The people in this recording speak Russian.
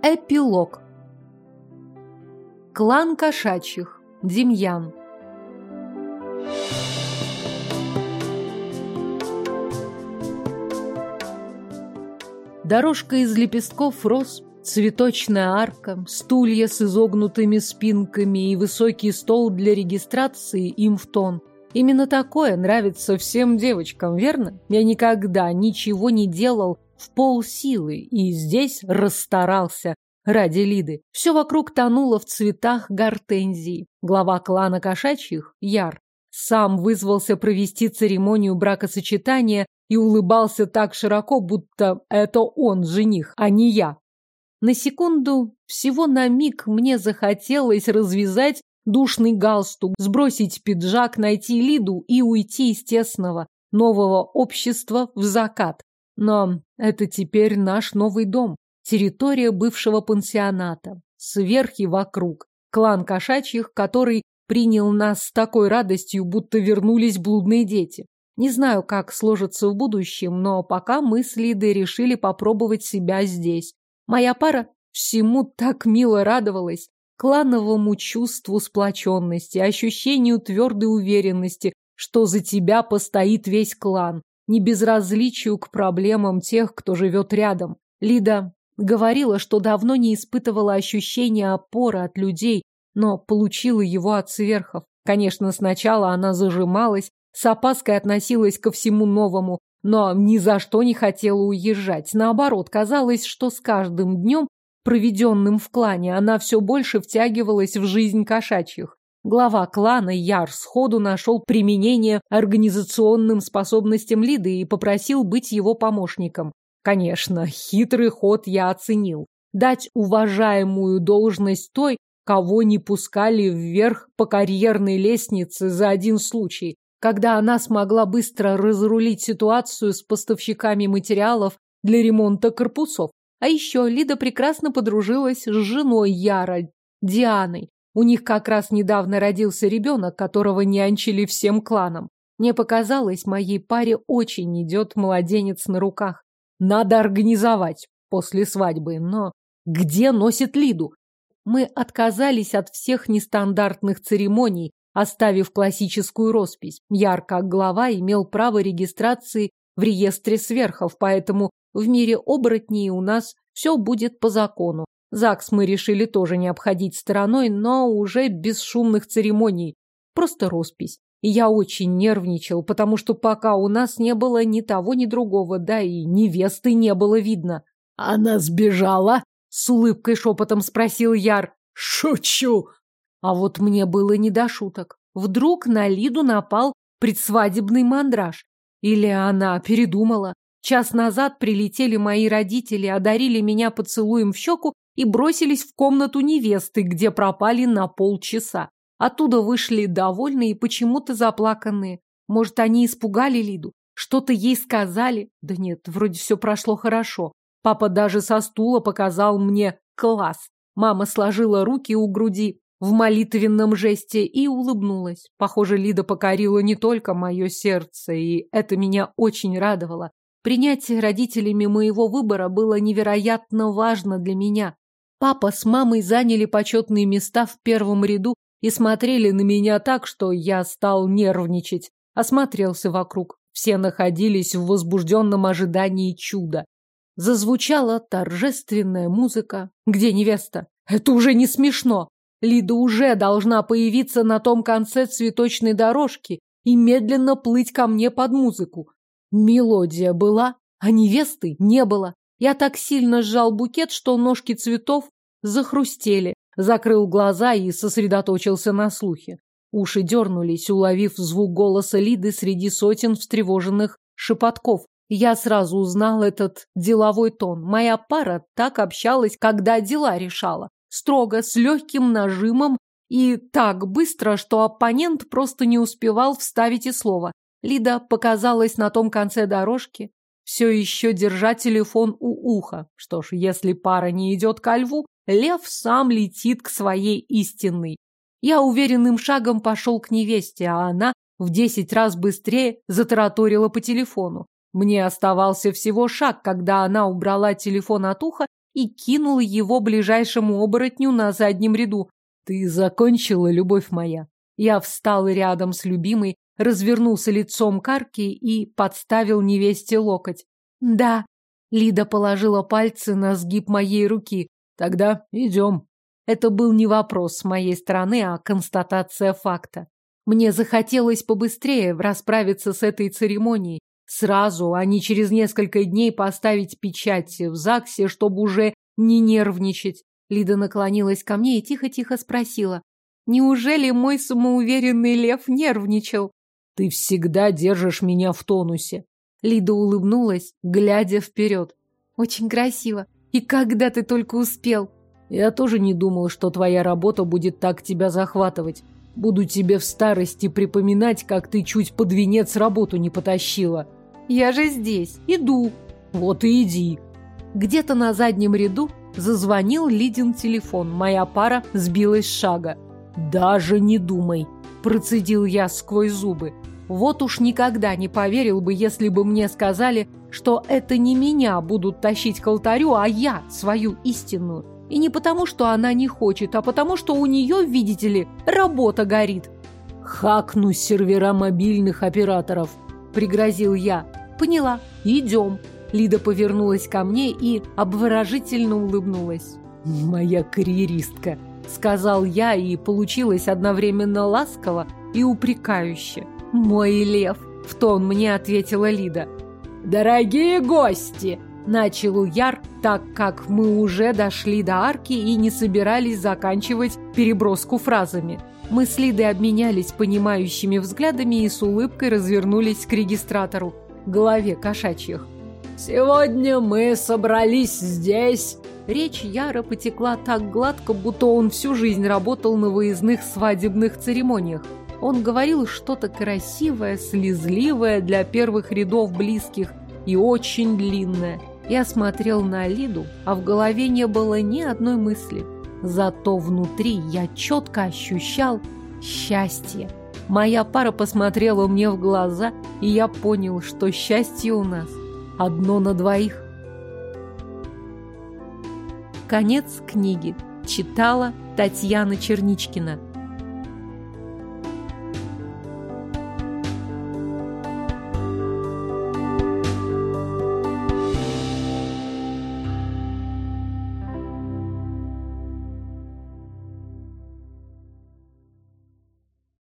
Эпилог. Клан кошачьих. Демьян. Дорожка из лепестков роз, цветочная арка, стулья с изогнутыми спинками и высокий стол для регистрации им в тон. Именно такое нравится всем девочкам, верно? Я никогда ничего не делал в полсилы и здесь расстарался ради Лиды. Все вокруг тонуло в цветах гортензии. Глава клана кошачьих, Яр, сам вызвался провести церемонию бракосочетания и улыбался так широко, будто это он жених, а не я. На секунду, всего на миг, мне захотелось развязать душный галстук, сбросить пиджак, найти Лиду и уйти из тесного нового общества в закат. Но это теперь наш новый дом, территория бывшего пансионата, сверху вокруг, клан кошачьих, который принял нас с такой радостью, будто вернулись блудные дети. Не знаю, как сложится в будущем, но пока мы с Лидой решили попробовать себя здесь. Моя пара всему так мило радовалась, клановому чувству сплоченности, ощущению твердой уверенности, что за тебя постоит весь клан, небезразличию к проблемам тех, кто живет рядом. Лида говорила, что давно не испытывала ощущения опоры от людей, но получила его от сверхов. Конечно, сначала она зажималась, с опаской относилась ко всему новому, но ни за что не хотела уезжать. Наоборот, казалось, что с каждым днем, проведенным в клане, она все больше втягивалась в жизнь кошачьих. Глава клана Яр сходу нашел применение организационным способностям Лиды и попросил быть его помощником. Конечно, хитрый ход я оценил. Дать уважаемую должность той, кого не пускали вверх по карьерной лестнице за один случай, когда она смогла быстро разрулить ситуацию с поставщиками материалов для ремонта корпусов. А еще Лида прекрасно подружилась с женой Яра, Дианой. У них как раз недавно родился ребенок, которого нянчили всем кланом. Мне показалось, моей паре очень идет младенец на руках. Надо организовать после свадьбы, но где носит Лиду? Мы отказались от всех нестандартных церемоний, оставив классическую роспись. Яр, как глава, имел право регистрации в реестре сверхов, поэтому в мире оборотней у нас все будет по закону. ЗАГС мы решили тоже не обходить стороной, но уже без шумных церемоний. Просто роспись. И я очень нервничал, потому что пока у нас не было ни того, ни другого, да и невесты не было видно. «Она сбежала?» — с улыбкой шепотом спросил Яр. «Шучу!» А вот мне было не до шуток. Вдруг на Лиду напал предсвадебный мандраж. Или она передумала. Час назад прилетели мои родители, одарили меня поцелуем в щеку и бросились в комнату невесты, где пропали на полчаса. Оттуда вышли довольные и почему-то заплаканные. Может, они испугали Лиду? Что-то ей сказали? Да нет, вроде все прошло хорошо. Папа даже со стула показал мне класс. Мама сложила руки у груди в молитвенном жесте и улыбнулась. Похоже, Лида покорила не только мое сердце, и это меня очень радовало. Принятие родителями моего выбора было невероятно важно для меня. Папа с мамой заняли почетные места в первом ряду и смотрели на меня так, что я стал нервничать. Осмотрелся вокруг. Все находились в возбужденном ожидании чуда. Зазвучала торжественная музыка. Где невеста? Это уже не смешно. Лида уже должна появиться на том конце цветочной дорожки и медленно плыть ко мне под музыку. Мелодия была, а невесты не было. Я так сильно сжал букет, что ножки цветов захрустели, закрыл глаза и сосредоточился на слухе. Уши дернулись, уловив звук голоса Лиды среди сотен встревоженных шепотков. Я сразу узнал этот деловой тон. Моя пара так общалась, когда дела решала. Строго, с легким нажимом и так быстро, что оппонент просто не успевал вставить и слово. Лида показалась на том конце дорожки, все еще держа телефон у уха. Что ж, если пара не идет ко льву, лев сам летит к своей истинной. Я уверенным шагом пошел к невесте, а она в 10 раз быстрее затараторила по телефону. Мне оставался всего шаг, когда она убрала телефон от уха и кинул его ближайшему оборотню на заднем ряду. «Ты закончила, любовь моя?» Я встал рядом с любимой, развернулся лицом к арке и подставил невесте локоть. «Да». Лида положила пальцы на сгиб моей руки. «Тогда идем». Это был не вопрос с моей стороны, а констатация факта. Мне захотелось побыстрее расправиться с этой церемонией. Сразу, а не через несколько дней поставить печати в ЗАГСе, чтобы уже не нервничать. Лида наклонилась ко мне и тихо-тихо спросила. «Неужели мой самоуверенный лев нервничал?» «Ты всегда держишь меня в тонусе». Лида улыбнулась, глядя вперед. «Очень красиво. И когда ты только успел?» «Я тоже не думал, что твоя работа будет так тебя захватывать. Буду тебе в старости припоминать, как ты чуть под венец работу не потащила». «Я же здесь. Иду». «Вот и иди». Где-то на заднем ряду зазвонил Лидин телефон. Моя пара сбилась с шага. «Даже не думай», – процедил я сквозь зубы. Вот уж никогда не поверил бы, если бы мне сказали, что это не меня будут тащить к алтарю, а я свою истинную. И не потому, что она не хочет, а потому, что у нее, видите ли, работа горит. «Хакну сервера мобильных операторов», – пригрозил я. «Поняла. Идем». Лида повернулась ко мне и обворожительно улыбнулась. «Моя карьеристка», – сказал я, и получилось одновременно ласково и упрекающе. «Мой лев», – в тон мне ответила Лида. «Дорогие гости!» – начал Яр, так как мы уже дошли до арки и не собирались заканчивать переброску фразами. Мы с Лидой обменялись понимающими взглядами и с улыбкой развернулись к регистратору, голове кошачьих. «Сегодня мы собрались здесь...» Речь Яра потекла так гладко, будто он всю жизнь работал на выездных свадебных церемониях. Он говорил что-то красивое, слезливое для первых рядов близких и очень длинное. Я смотрел на Лиду, а в голове не было ни одной мысли. Зато внутри я четко ощущал счастье. Моя пара посмотрела мне в глаза, и я понял, что счастье у нас одно на двоих. Конец книги. Читала Татьяна Черничкина.